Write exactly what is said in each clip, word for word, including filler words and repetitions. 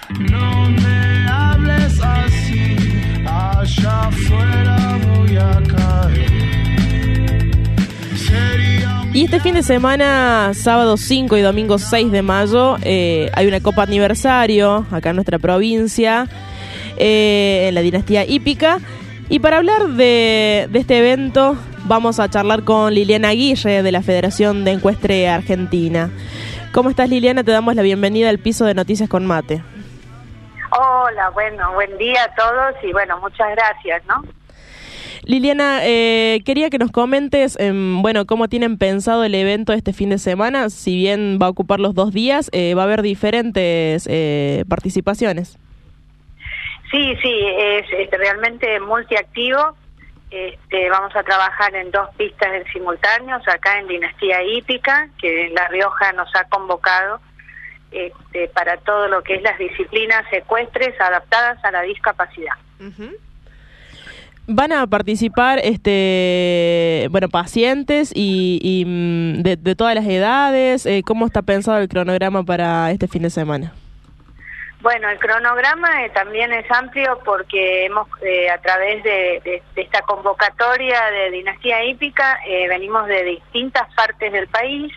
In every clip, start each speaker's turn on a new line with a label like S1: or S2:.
S1: No me hables así, allá afuera voy a caer. Sería
S2: Y este fin de semana, sábado cinco y domingo seis de mayo, eh, hay una Copa Aniversario acá en nuestra provincia, eh, en la dinastía hípica. Y para hablar de, de este evento, vamos a charlar con Liliana Aguirre, de la Federación de Ecuestre Argentina. ¿Cómo estás, Liliana? Te damos la bienvenida al piso de Noticias con Mate.
S3: Hola, bueno, buen día a todos y bueno, muchas gracias, ¿no?
S2: Liliana, eh, quería que nos comentes, eh, bueno, cómo tienen pensado el evento este fin de semana. Si bien va a ocupar los dos días, eh, va a haber diferentes eh, participaciones.
S3: Sí, sí, es, es realmente multiactivo. Este, vamos a trabajar en dos pistas en simultáneos, acá en Dinastía Hípica, que La Rioja nos ha convocado este, para todo lo que es las disciplinas ecuestres adaptadas a la discapacidad.
S2: Uh-huh. Van a participar este bueno pacientes y, y de, de todas las edades. Eh, ¿Cómo está pensado el cronograma para este fin de semana?
S3: Bueno, el cronograma eh, también es amplio porque hemos eh, a través de, de, de esta convocatoria de Dinastía Hípica eh, venimos de distintas partes del país,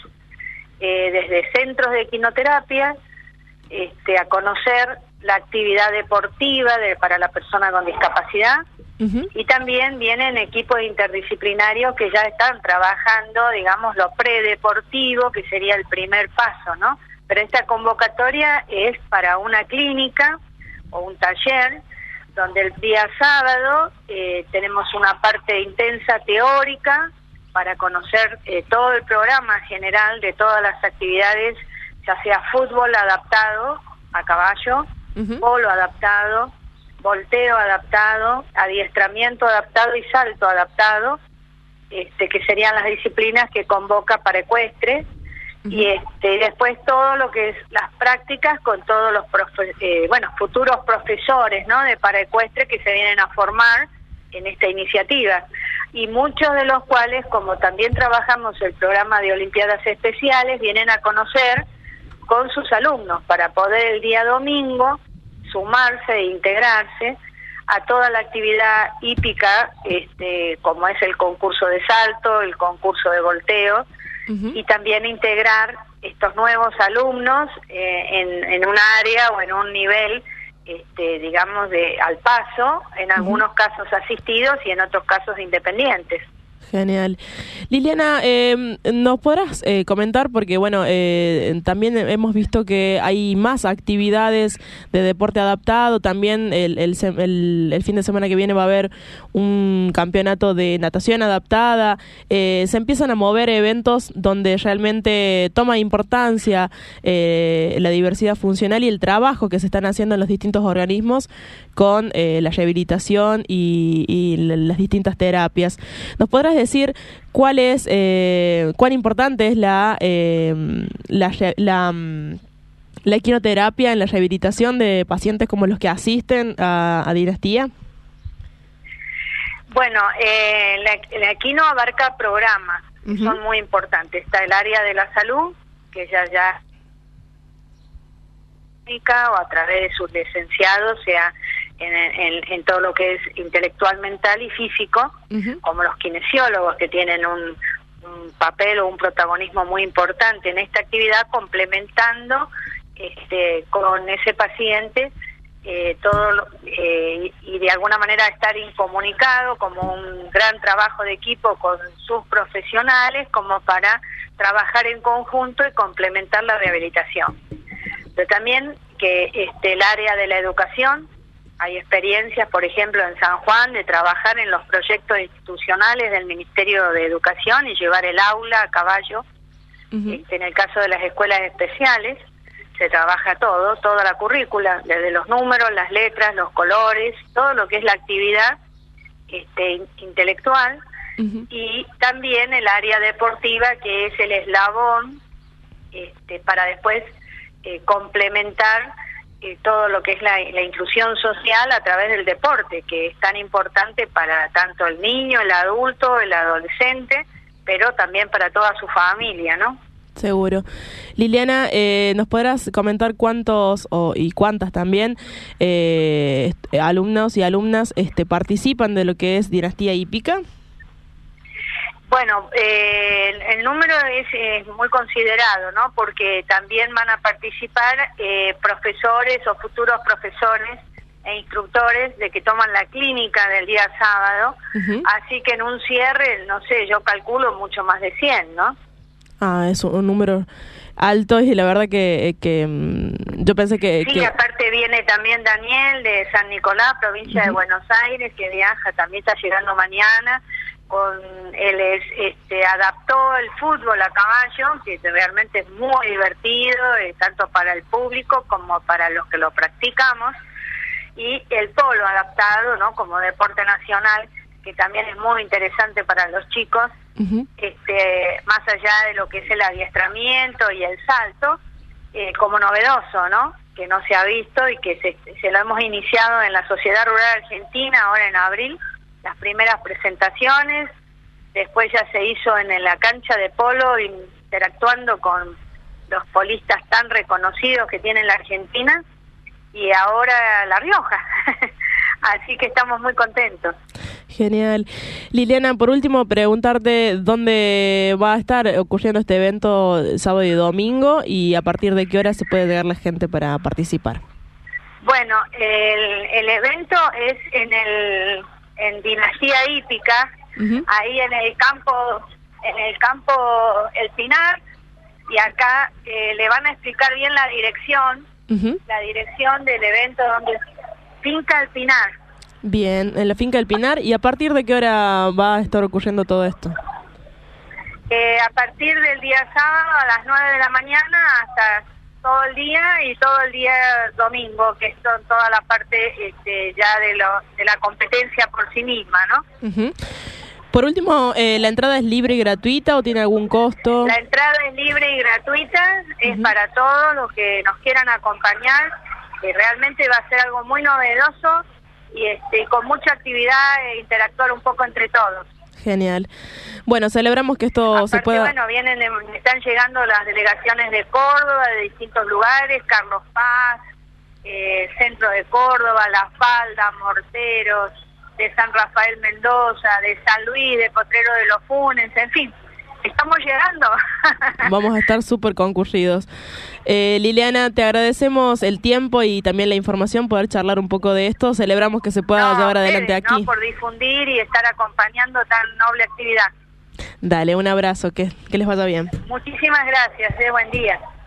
S3: eh, desde centros de equinoterapia, este, a conocer la actividad deportiva de, para la persona con discapacidad. Uh-huh. Y también vienen equipos interdisciplinarios que ya están trabajando, digamos, lo predeportivo, que sería el primer paso, ¿no? Pero esta convocatoria es para una clínica o un taller, donde el día sábado eh, tenemos una parte intensa teórica para conocer eh, todo el programa general de todas las actividades, ya sea fútbol adaptado a caballo, uh-huh. polo adaptado, volteo adaptado, adiestramiento adaptado y salto adaptado, este, que serían las disciplinas que convoca para ecuestre. Uh-huh. Y este después todo lo que es las prácticas con todos los profe eh, bueno futuros profesores, ¿no?, de paraecuestre que se vienen a formar en esta iniciativa, y muchos de los cuales, como también trabajamos el programa de Olimpiadas Especiales, vienen a conocer con sus alumnos para poder el día domingo sumarse e integrarse a toda la actividad hípica, este, como es el concurso de salto, el concurso de volteo, uh-huh. y también integrar estos nuevos alumnos eh, en, en un área o en un nivel, este, digamos, de al paso, en algunos uh-huh. casos asistidos y en otros casos independientes.
S2: Genial. Liliana, eh, ¿nos podrás eh, comentar? Porque, bueno, eh, también hemos visto que hay más actividades de deporte adaptado. También el, el, el, el fin de semana que viene va a haber un campeonato de natación adaptada. Eh, se empiezan a mover eventos donde realmente toma importancia eh, la diversidad funcional y el trabajo que se están haciendo en los distintos organismos con eh, la rehabilitación y, y las distintas terapias. ¿Nos podrás decir cuál es, eh, cuán importante es la, eh, la, la, la equinoterapia en la rehabilitación de pacientes como los que asisten a, a Dinastía?
S3: Bueno, eh, la, la equino abarca programas que uh-huh. son muy importantes. Está el área de la salud, que ya ya o a través de sus licenciados, sea en, en, en todo lo que es intelectual, mental y físico, uh-huh. como los kinesiólogos, que tienen un, un papel o un protagonismo muy importante en esta actividad, complementando este, con ese paciente eh, todo lo, eh, y de alguna manera estar incomunicado, como un gran trabajo de equipo con sus profesionales, como para trabajar en conjunto y complementar la rehabilitación. Pero también que este, el área de la educación, hay experiencias, por ejemplo, en San Juan, de trabajar en los proyectos institucionales del Ministerio de Educación y llevar el aula a caballo. Uh-huh. Este, en el caso de las escuelas especiales, se trabaja todo, toda la currícula, desde los números, las letras, los colores, todo lo que es la actividad este, intelectual, uh-huh. y también el área deportiva, que es el eslabón este, para después Eh, complementar eh, todo lo que es la, la inclusión social a través del deporte, que es tan importante para tanto el niño, el adulto, el adolescente, pero también para toda su familia, ¿no?
S2: Seguro. Liliana, eh, ¿nos podrás comentar cuántos o, y cuántas también eh, alumnos y alumnas este, participan de lo que es Dinastía Hípica?
S3: Bueno, eh, el, el número es, es muy considerado, ¿no? Porque también van a participar eh, profesores o futuros profesores e instructores de que toman la clínica del día sábado. Uh-huh. Así que en un cierre, no sé, yo calculo mucho más de cien, ¿no?
S2: Ah, es un número alto y la verdad que, que yo pensé que...
S3: Sí,
S2: que...
S3: aparte viene también Daniel de San Nicolás, provincia uh-huh. de Buenos Aires, que viaja, también está llegando mañana. Con él es, este, adaptó el fútbol a caballo, que realmente es muy divertido, eh, tanto para el público como para los que lo practicamos, y el polo adaptado, ¿no? Como deporte nacional, que también es muy interesante para los chicos. Uh-huh. este más allá de lo que es el adiestramiento y el salto, eh, como novedoso, ¿no? Que no se ha visto y que se, se lo hemos iniciado en la Sociedad Rural Argentina ahora en abril, las primeras presentaciones, después ya se hizo en la cancha de polo interactuando con los polistas tan reconocidos que tiene la Argentina y ahora La Rioja. Así que estamos muy contentos.
S2: Genial. Liliana, por último, preguntarte dónde va a estar ocurriendo este evento sábado y domingo y a partir de qué hora se puede llegar la gente para participar.
S3: Bueno, el, el evento es en el en Dinastía Hípica, uh-huh. ahí en el campo en el campo El Pinar, y acá eh, le van a explicar bien la dirección, uh-huh. la dirección del evento donde Finca El Pinar.
S2: Bien, en la Finca El Pinar. ¿Y a partir de qué hora va a estar ocurriendo todo esto?
S3: Eh, a partir del día sábado a las nueve de la mañana hasta todo el día y todo el día domingo, que son toda la parte este, ya de, lo, de la competencia por sí misma, ¿no?
S2: Uh-huh. Por último, eh, ¿la entrada es libre y gratuita o tiene algún costo?
S3: La entrada es libre y gratuita, es uh-huh. para todos los que nos quieran acompañar, que realmente va a ser algo muy novedoso y este con mucha actividad e interactuar un poco entre todos.
S2: Genial. Bueno, celebramos que esto
S3: Aparte,
S2: se pueda...
S3: bueno, vienen, están llegando las delegaciones de Córdoba, de distintos lugares, Carlos Paz, eh, Centro de Córdoba, La Falda, Morteros, de San Rafael Mendoza, de San Luis, de Potrero de los Funes, en fin, estamos llegando.
S2: Vamos a estar súper concurridos. Eh, Liliana, te agradecemos el tiempo y también la información, poder charlar un poco de esto. Celebramos que se pueda
S3: no,
S2: llevar adelante
S3: ustedes,
S2: aquí.
S3: No, por difundir y estar acompañando tan noble actividad.
S2: Dale, un abrazo, que, que les vaya bien.
S3: Muchísimas gracias, eh, buen día.